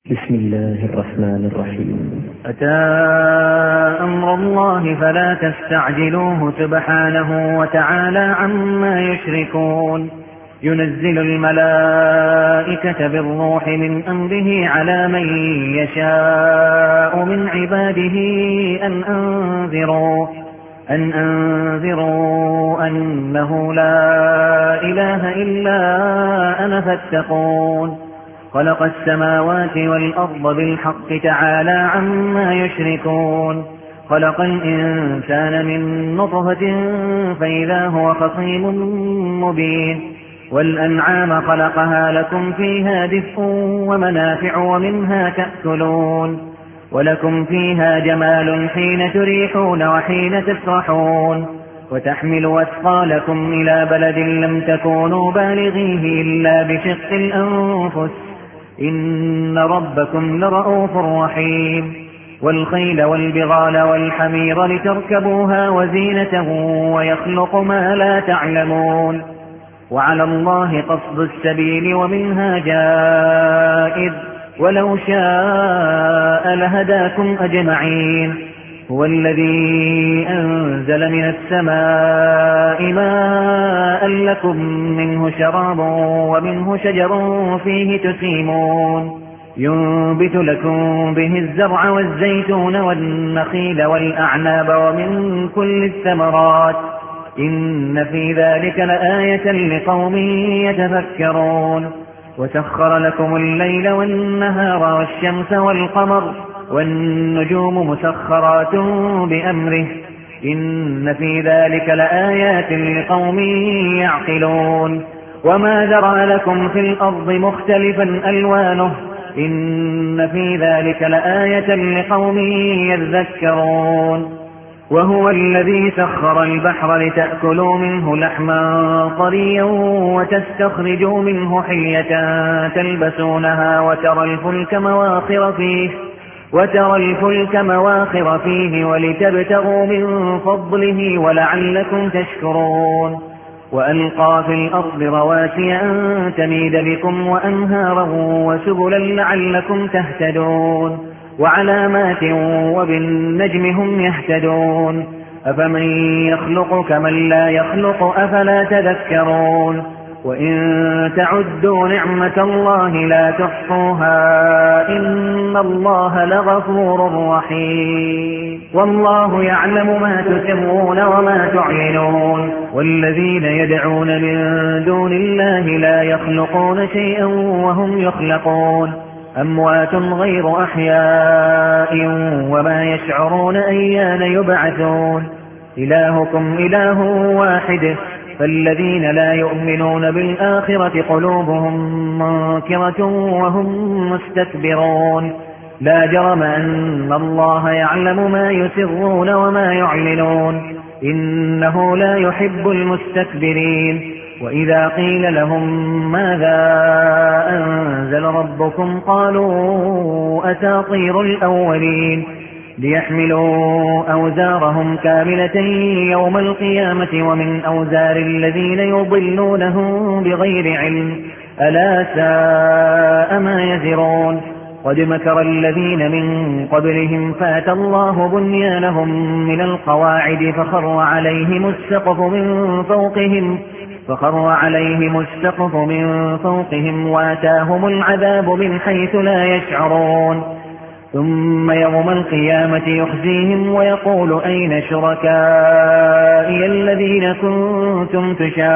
بسم الله الرحمن الرحيم. أتى أمر الله فلا تستعجلوه سبحانه وتعالى عما يشركون. ينزل الملائكة بالروح من أمره على من يشاء من عباده أن أنذروا أنه لا إله إلا أنا فاتقون. خلق السماوات والأرض بالحق تعالى عما يشركون. خلق الإنسان من نطفة فإذا هو خصيم مبين. والأنعام خلقها لكم فيها دفء ومنافع ومنها تأكلون. ولكم فيها جمال حين تريحون وحين تسرحون. وتحمل أثقالكم إلى بلد لم تكونوا بالغيه إلا بشق الأنفس إن ربكم لرءوف رحيم. والخيل والبغال والحمير لتركبوها وزينة ويخلق ما لا تعلمون. وعلى الله قصد السبيل ومنها جائر ولو شاء لهداكم أجمعين. هو الذي أنزل من السماء ماء لكم منه شراب ومنه شجر فيه تسيمون. ينبت لكم به الزرع والزيتون والنخيل والأعناب ومن كل الثمرات إن في ذلك لآية لقوم يتفكرون. وسخر لكم الليل والنهار والشمس والقمر والنجوم مسخرات بأمره إن في ذلك لآيات لقوم يعقلون. وما ذرأ لكم في الأرض مختلفا ألوانه إن في ذلك لآية لقوم يذكرون. وهو الذي سخر البحر لتأكلوا منه لحما طريا وتستخرجوا منه حلية تلبسونها وترى الفلك مواخر فيه ولتبتغوا من فضله ولعلكم تشكرون. وألقى في الأرض رواسي أن تميد بكم وأنهارا وسبلا لعلكم تهتدون. وعلامات وبالنجم هم يهتدون. أفمن يخلق كمن لا يخلق أفلا تذكرون. وإن تعدوا نعمة الله لا تحصوها إن الله لغفور رحيم. والله يعلم ما تسرون وما تعلنون. والذين يدعون من دون الله لا يخلقون شيئا وهم يخلقون. أموات غير أحياء وما يشعرون أيان يبعثون. إلهكم إله واحد فالذين لا يؤمنون بالآخرة قلوبهم منكرة وهم مستكبرون. لا جرم أن الله يعلم ما يسرون وما يعلنون إنه لا يحب المستكبرين. وإذا قيل لهم ماذا أنزل ربكم قالوا أساطير الأولين ليحملوا أوزارهم كاملة يوم القيامة ومن أوزار الذين يضلونهم بغير علم ألا ساء ما يزرون. قد مكر الذين من قبلهم فأتى الله بنيانهم من القواعد فخر عليهم السقف من فوقهم واتاهم العذاب من حيث لا يشعرون. ثم يوم القيامة يخزيهم ويقول أين شركائي الذين كنتم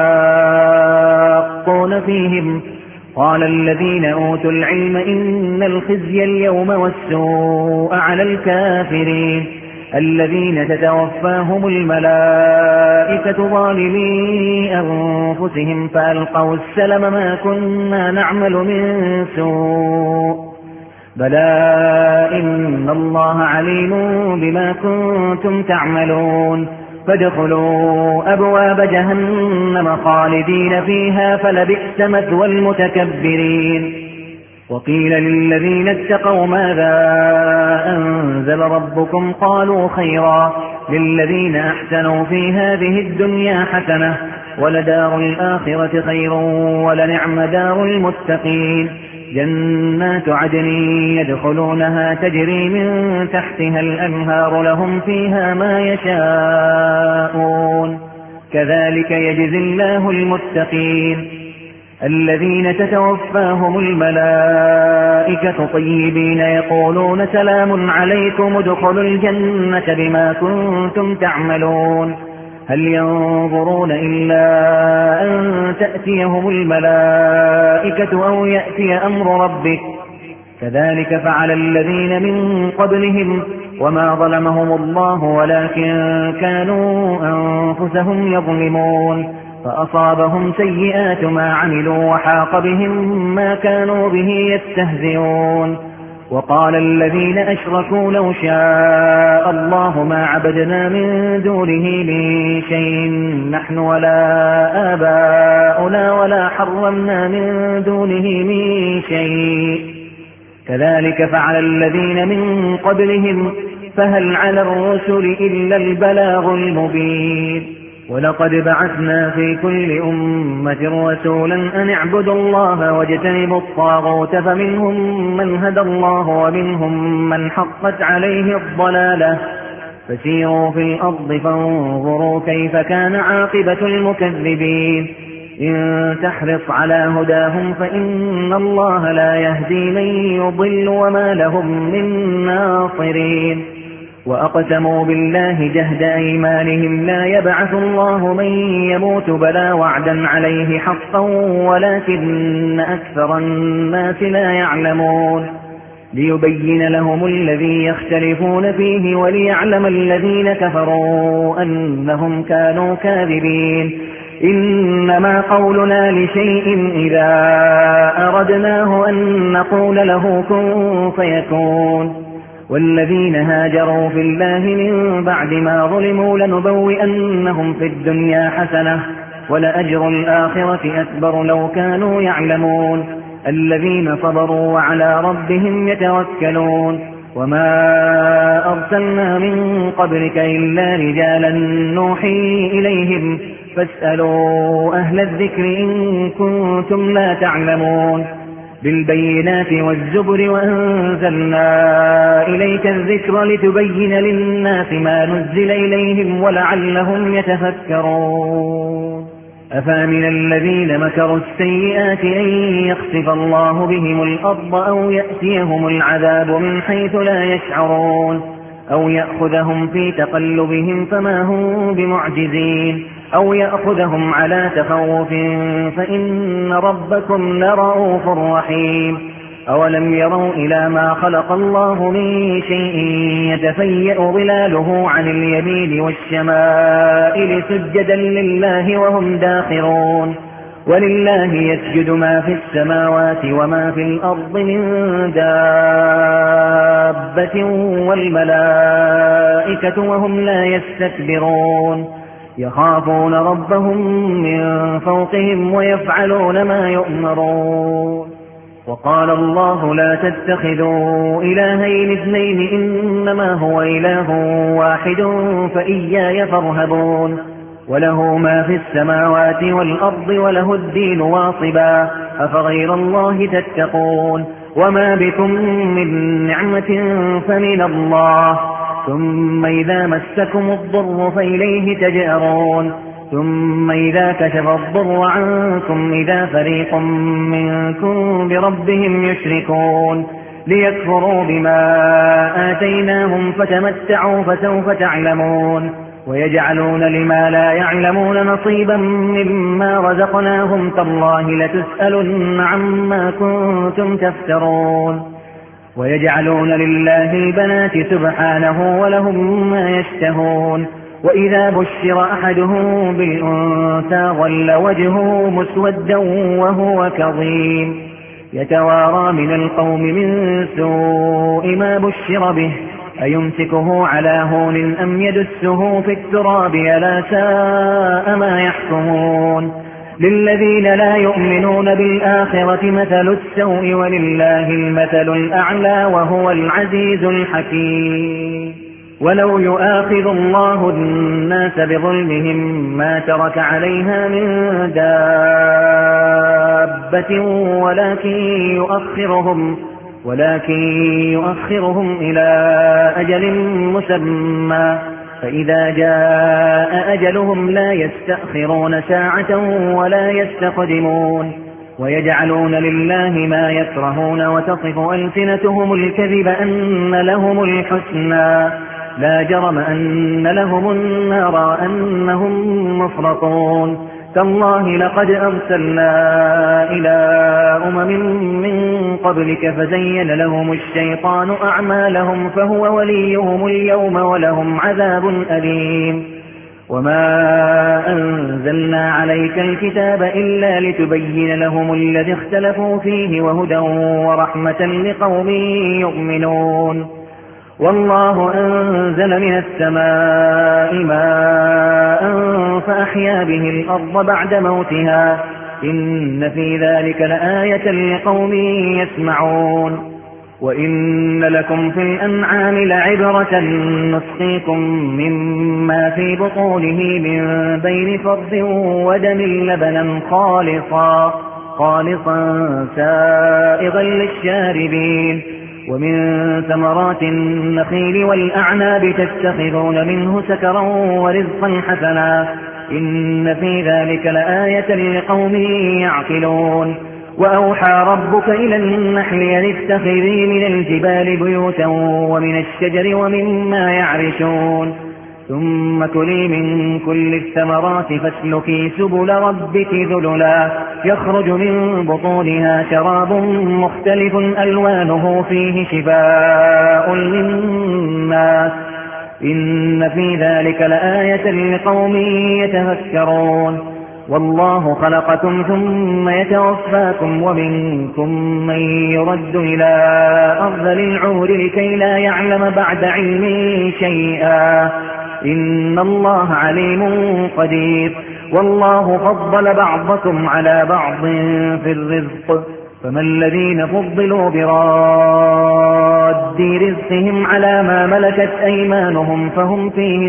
تشاقون فيهم قال الذين أوتوا العلم إن الخزي اليوم والسوء على الكافرين الذين تتوفاهم الملائكة ظالمي أنفسهم فألقوا السلم ما كنا نعمل من سوء بلى إن الله عليم بما كنتم تعملون. فادخلوا أبواب جهنم خالدين فيها فلبئس مثوى المتكبرين. وقيل للذين اتقوا ماذا أنزل ربكم قالوا خيرا للذين أحسنوا في هذه الدنيا حسنة ولدار الآخرة خير ولنعم دار المتقين. جنات عدن يدخلونها تجري من تحتها الأنهار لهم فيها ما يشاءون كذلك يجزي الله المتقين الذين تتوفاهم الملائكة طيبين يقولون سلام عليكم ادخلوا الجنة بما كنتم تعملون هل ينظرون إلا أن تأتيهم الملائكة أو يأتي أمر ربك كذلك فعل الذين من قبلهم وما ظلمهم الله ولكن كانوا أنفسهم يظلمون فأصابهم سيئات ما عملوا وحاق بهم ما كانوا به يستهزئون وقال الذين أشركوا لو شاء الله ما عبدنا من دونه من شيء نحن ولا آباؤنا ولا حرمنا من دونه من شيء كذلك فعل الذين من قبلهم فهل على الرسل إلا البلاغ المبين ولقد بعثنا في كل أمة رسولا أن اعبدوا الله واجتنبوا الطاغوت فمنهم من هدى الله ومنهم من حقت عليه الضلالة فسيروا في الأرض فانظروا كيف كان عاقبة المكذبين إن تحرص على هداهم فإن الله لا يهدي من يضل وما لهم من ناصرين وأقسموا بالله جهد أيمانهم لا يبعث الله من يموت بلى وعدا عليه حقا ولكن أكثر الناس لا يعلمون ليبين لهم الذي يختلفون فيه وليعلم الذين كفروا أنهم كانوا كاذبين إنما قولنا لشيء إذا أردناه أن نقول له كن فيكون والذين هاجروا في الله من بعد ما ظلموا لنبوئنهم في الدنيا حسنة ولأجر الآخرة أكبر لو كانوا يعلمون الذين صبروا وعلى ربهم يتوكلون وما أرسلنا من قبلك إلا رجالا نوحي إليهم فاسألوا أهل الذكر إن كنتم لا تعلمون بالبينات والزبر وأنزلنا إليك الذكر لتبين للناس ما نزل إليهم ولعلهم يتفكرون أفامن الذين مكروا السيئات أن يخسف الله بهم الأرض أو يأتيهم العذاب من حيث لا يشعرون أو يأخذهم في تقلبهم فما هم بمعجزين أو يأخذهم على تخوف فإن ربكم لرؤوف رحيم أولم يروا إلى ما خلق الله من شيء يتفيأ ظلاله عن اليمين والشمائل سجدا لله وهم داخرون ولله يسجد ما في السماوات وما في الأرض من دابة والملائكة وهم لا يستكبرون يخافون ربهم من فوقهم ويفعلون ما يؤمرون وقال الله لا تتخذوا إلهين اثنين إنما هو إله واحد فإياي فارهبون وله ما في السماوات والأرض وله الدين واصبا أفغير الله تتقون وما بكم من نعمة فمن الله ثم إذا مسكم الضر فإليه تجأرون ثم إذا كشف الضر عنكم إذا فريق منكم بربهم يشركون ليكفروا بما آتيناهم فتمتعوا فسوف تعلمون ويجعلون لما لا يعلمون نصيبا مما رزقناهم تالله لتسألن عما كنتم تفترون ويجعلون لله البنات سبحانه ولهم ما يشتهون وإذا بشر أحدهم بالأنثى ظل وجهه مسودا وهو كظيم يتوارى من القوم من سوء ما بشر به أيمسكه على هون أم يدسه في التراب ألا ساء ما يحكمون للذين لا يؤمنون بالآخرة مثل السوء ولله المثل الأعلى وهو العزيز الحكيم ولو يؤاخذ الله الناس بظلمهم ما ترك عليها من دابة ولكن يؤخرهم إلى أجل مسمى فإذا جاء أجلهم لا يستأخرون ساعة ولا يستقدمون ويجعلون لله ما يكرهون وتصف ألسنتهم الكذب أن لهم الحسنى لا جرم أن لهم النار وأنهم مفرطون تالله لقد أرسلنا إلى من قبلك فزين لهم الشيطان أعمالهم فهو وليهم اليوم ولهم عذاب أليم وما أنزلنا عليك الكتاب إلا لتبين لهم الذي اختلفوا فيه وهدى ورحمة لقوم يؤمنون والله أنزل من السماء ماء فأحيا به الأرض بعد موتها إن في ذلك لآية لقوم يسمعون وإن لكم في الأنعام لعبرة نسقيكم مما في بطونه من بين فرث ودم لبنا خالصا سائغا للشاربين ومن ثمرات النخيل والأعناب تتخذون منه سكرا ورزقا حسنا إن في ذلك لآية لقوم يعقلون وأوحى ربك إلى النحل أن اتخذي من الجبال بيوتا ومن الشجر ومما يعرشون ثم كلي من كل الثمرات فاسلكي سبل ربك ذللا يخرج من بطونها شراب مختلف ألوانه فيه شفاء للناس إن في ذلك لآية لقوم يتفكرون والله خلقكم ثم يتوفاكم ومنكم من يرد إلى أرذل العمر لكي لا يعلم بعد علم شيئا إن الله عليم قدير والله فضل بعضكم على بعض في الرزق فما الذين فضلوا براد رزقهم على ما ملكت أيمانهم فهم فيه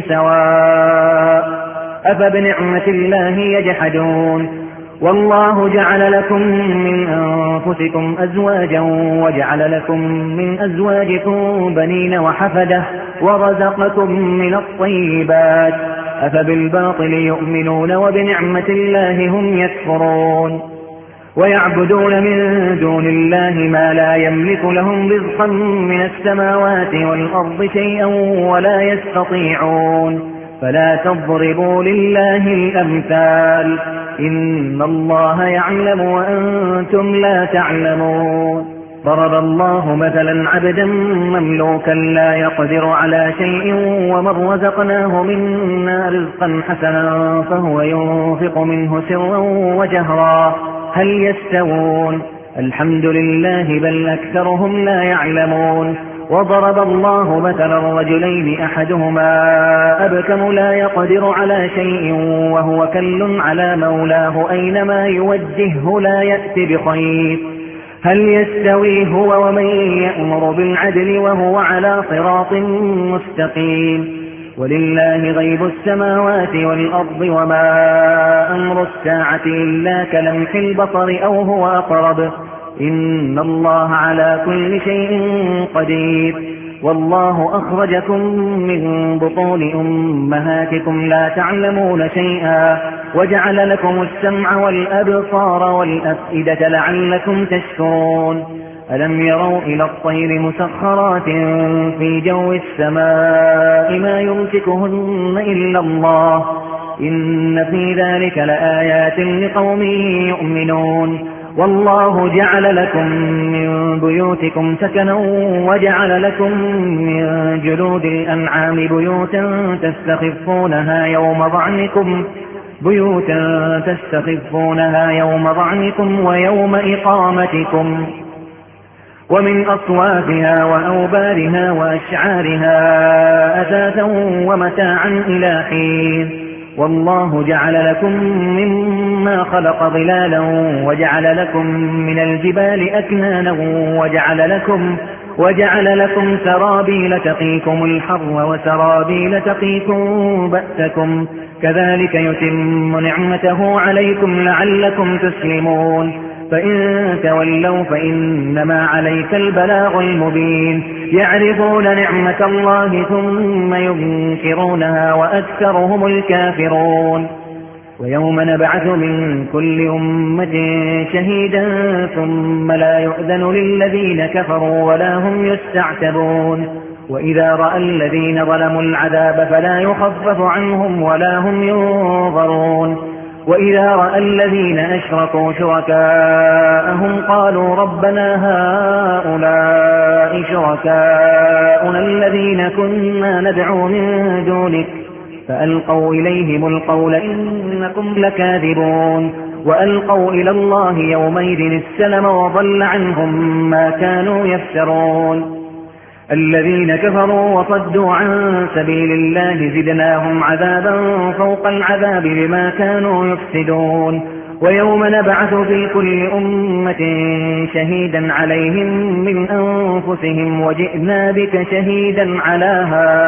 سواء أفبنعمة الله يجحدون والله جعل لكم من أنفسكم أزواجا وجعل لكم من أزواجكم بنين وحفدة ورزقكم من الطيبات أفبالباطل يؤمنون وبنعمة الله هم يكفرون ويعبدون من دون الله ما لا يملك لهم رزقا من السماوات والأرض شيئا ولا يستطيعون فلا تضربوا لله الأمثال إن الله يعلم وأنتم لا تعلمون ضرب الله مثلا عبدا مملوكا لا يقدر على شيء ومن رزقناه منا رزقا حسنا فهو ينفق منه سرا وجهرا هل يستوون الحمد لله بل أكثرهم لا يعلمون وضرب الله مثلا رجلين أحدهما أبكم لا يقدر على شيء وهو كل على مولاه أينما يوجهه لا يأتي بخير هل يستوي هو ومن يأمر بالعدل وهو على صراط مستقيم ولله غيب السماوات والأرض وما أمر الساعة إلا كلمح البصر أو هو أقرب إن الله على كل شيء قدير والله أخرجكم من بطون أمهاتكم لا تعلمون شيئا وجعل لكم السمع والأبصار والأفئدة لعلكم تشكرون ألم يروا إلى الطير مسخرات في جو السماء ما يمسكهن إلا الله إن في ذلك لآيات لقوم يؤمنون والله جعل لكم من بيوتكم سكنا وجعل لكم من جلود الأنعام بيوتا تستخفونها يوم ضعنكم ويوم إقامتكم ومن أصوافها وأوبارها وأشعارها أثاثا ومتاعا إلى حين والله جعل لكم مما خلق ظلالا وجعل لكم من الجبال أكنانا وجعل لكم سرابيل تقيكم الحر وسرابيل تقيكم بأسكم كذلك يتم نعمته عليكم لعلكم تسلمون فإن تولوا فإنما عليك البلاغ المبين يعرفون نعمة الله ثم ينكرونها وأكثرهم الكافرون ويوم نبعث من كل أمة شهيدا ثم لا يؤذن للذين كفروا ولا هم يستعتبون وإذا رأى الذين ظلموا العذاب فلا يخفف عنهم ولا هم ينظرون وإذا رأى الذين أشركوا شركاءهم قالوا ربنا هؤلاء شركاؤنا الذين كنا ندعو من دونك فألقوا إليهم القول إنكم لكاذبون وألقوا إلى الله يومئذ السلم وضل عنهم ما كانوا يفترون الذين كفروا وصدوا عن سبيل الله زدناهم عذابا فوق العذاب بما كانوا يفسدون ويوم نبعث في كل أمة شهيدا عليهم من أنفسهم وجئنا بك شهيدا على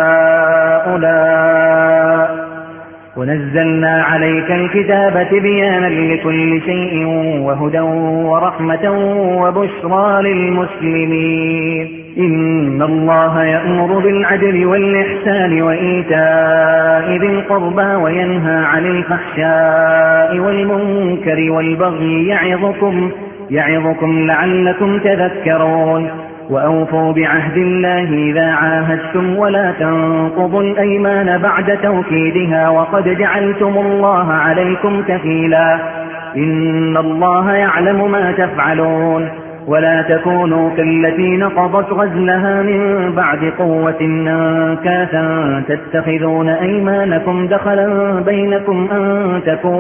هؤلاء ونزلنا عليك الكتاب تبيانا لكل شيء وهدى ورحمة وبشرى للمسلمين إن الله يأمر بالعدل والإحسان وإيتاء ذي القربى وينهى عن الفحشاء والمنكر والبغي يعظكم لعلكم تذكرون وأوفوا بعهد الله إذا عاهدتم ولا تنقضوا الأيمان بعد توكيدها وقد جعلتم الله عليكم كفيلا إن الله يعلم ما تفعلون ولا تكونوا كالتي نقضت غزلها من بعد قوة أنكاثا تتخذون أيمانكم دخلا بينكم أن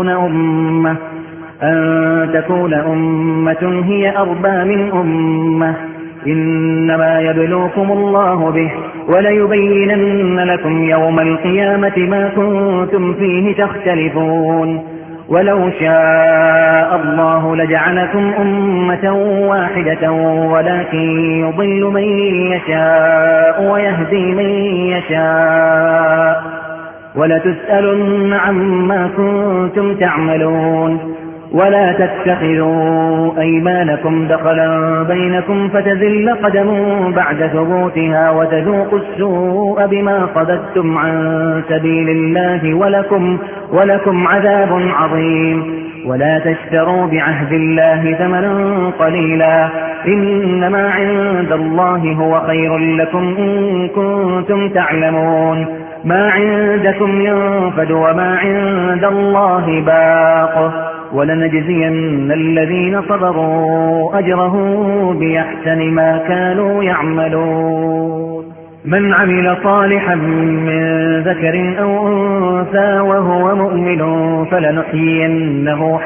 تكون أمة هي أربى من أمة إنما يبلوكم الله به وليبينن لكم يوم القيامة ما كنتم فيه تختلفون ولو شاء الله لجعلكم أمة واحدة ولكن يضل من يشاء ويهدي من يشاء ولتسألن عما كنتم تعملون ولا تتخذوا أيمانكم دخلا بينكم فتزل قدم بعد ثبوتها وتذوقوا السوء بما صددتم عن سبيل الله ولكم عذاب عظيم ولا تشتروا بعهد الله ثمنا قليلا إنما عند الله هو خير لكم إن كنتم تعلمون ما عندكم ينفد وما عند الله باق ولنجزين الذين صبروا أجرهم بأحسن ما كانوا يعملون من عمل صالحا من ذكر أو أنثى وهو مؤمن فلنحيينه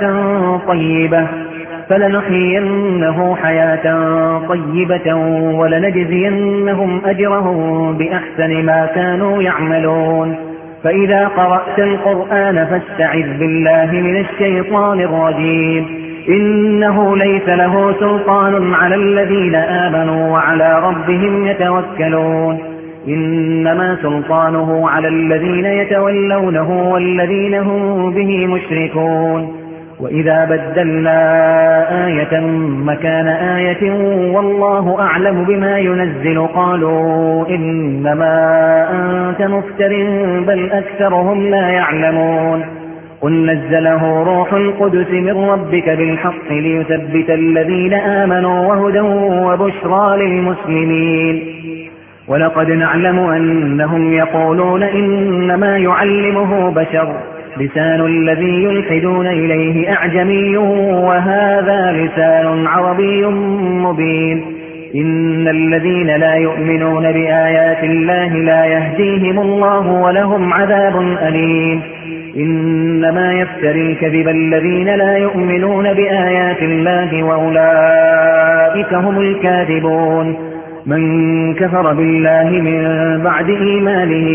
حياة طيبة ولنجزينهم أجرهم بأحسن ما كانوا يعملون فإذا قرأت القرآن فاستعذ بالله من الشيطان الرجيم إنه ليس له سلطان على الذين آمنوا وعلى ربهم يتوكلون إنما سلطانه على الذين يتولونه والذين هم به مشركون وإذا بدلنا آية مكان آية والله أعلم بما ينزل قالوا إنما أنت مفتر بل أكثرهم لا يعلمون قل نزله روح القدس من ربك بالحق ليثبت الذين آمنوا وهدى وبشرى للمسلمين ولقد نعلم أنهم يقولون إنما يعلمه بشر لسان الذي يلحدون إليه أعجمي وهذا لسان عربي مبين إن الذين لا يؤمنون بآيات الله لا يهديهم الله ولهم عذاب أليم إنما يفتري الكذب الذين لا يؤمنون بآيات الله وأولئك هم الكاذبون من كفر بالله من بعد إيمانه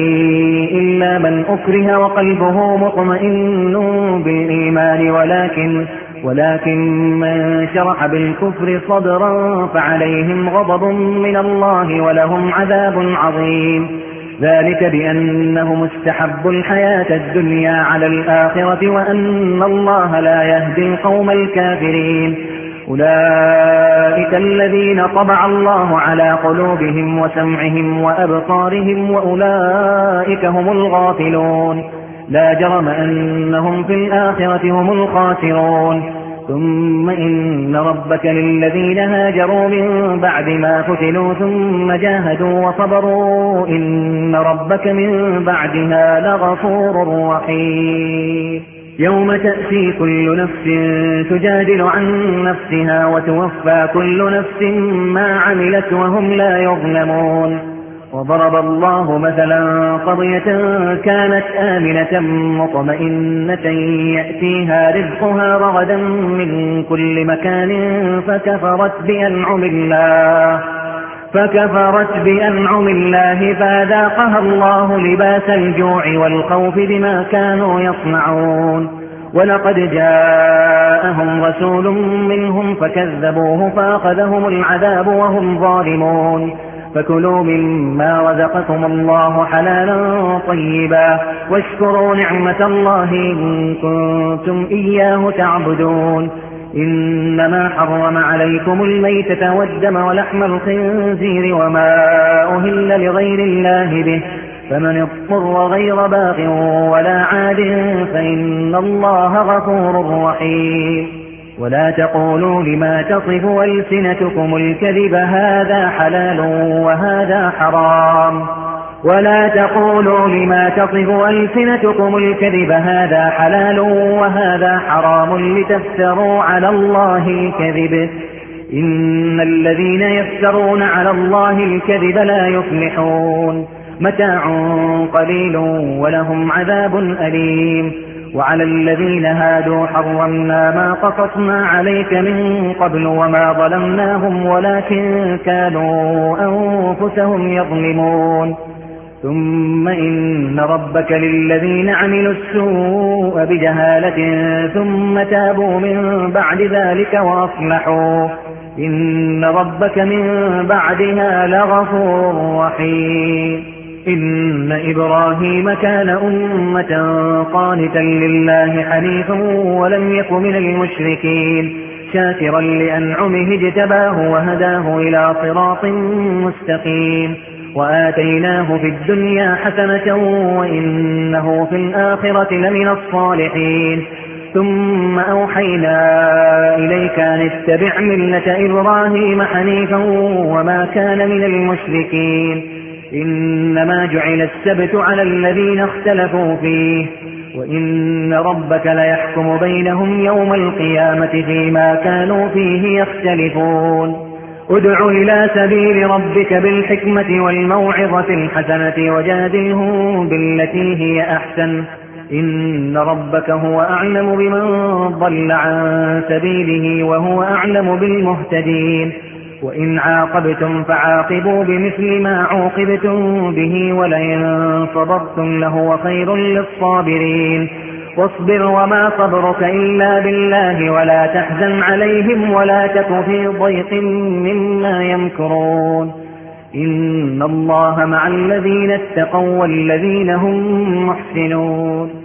إلا من أكره وقلبه مطمئن بالإيمان ولكن من شرح بالكفر صدرا فعليهم غضب من الله ولهم عذاب عظيم. ذلك بأنهم استحبوا الحياة الدنيا على الآخرة وأن الله لا يهدي القوم الكافرين. أولئك الذين طبع الله على قلوبهم وسمعهم وأبصارهم وأولئك هم الغافلون. لا جرم أنهم في الآخرة هم الخاسرون. ثم إن ربك للذين هاجروا من بعد ما فتنوا ثم جاهدوا وصبروا إن ربك من بعدها لغفور رحيم. يوم تأتي كل نفس تجادل عن نفسها وتوفى كل نفس ما عملت وهم لا يظلمون. وضرب الله مثلا قرية كانت آمنة مطمئنة يأتيها رزقها رغدا من كل مكان فكفرت بأنعم الله فأذاقها الله لباس الجوع والخوف بما كانوا يصنعون. ولقد جاءهم رسول منهم فكذبوه فأخذهم العذاب وهم ظالمون. فكلوا مما رزقكم الله حلالا طيبا واشكروا نعمة الله إن كنتم إياه تعبدون. إنما حرم عليكم الميتة والدم ولحم الخنزير وما أهل لغير الله به فمن اضطر غير باغ ولا عاد فإن الله غفور رحيم. ولا تقولوا لما تصف ألسنتكم الكذب هذا حلال وهذا حرام لتفتروا على الله الكذب. إن الذين يفترون على الله الكذب لا يفلحون. متاع قليل ولهم عذاب أليم. وعلى الذين هادوا حرمنا ما قصصنا عليك من قبل وما ظلمناهم ولكن كانوا أنفسهم يظلمون. ثم إن ربك للذين عملوا السوء بجهالة ثم تابوا من بعد ذلك وأصلحوا إن ربك من بعدها لغفور رحيم. إن إبراهيم كان أمة قانتا لله حنيفا ولم يك من المشركين شاكرا لأنعمه اجتباه وهداه إلى صراط مستقيم. وآتيناه في الدنيا حسنة وإنه في الآخرة لمن الصالحين. ثم أوحينا إليك أن اتبع ملة إبراهيم حنيفا وما كان من المشركين. إنما جعل السبت على الذين اختلفوا فيه وإن ربك ليحكم بينهم يوم القيامة فيما كانوا فيه يختلفون. ادع إلى سبيل ربك بالحكمة والموعظة الحسنة وجادلهم بالتي هي أحسن إن ربك هو أعلم بمن ضل عن سبيله وهو أعلم بالمهتدين. وإن عاقبتم فعاقبوا بمثل ما عوقبتم به ولئن صبرتم لهو خير للصابرين. واصبر وما صبرك إلا بالله ولا تحزن عليهم ولا تك في ضيق مما يمكرون. إن الله مع الذين اتقوا والذين هم محسنون.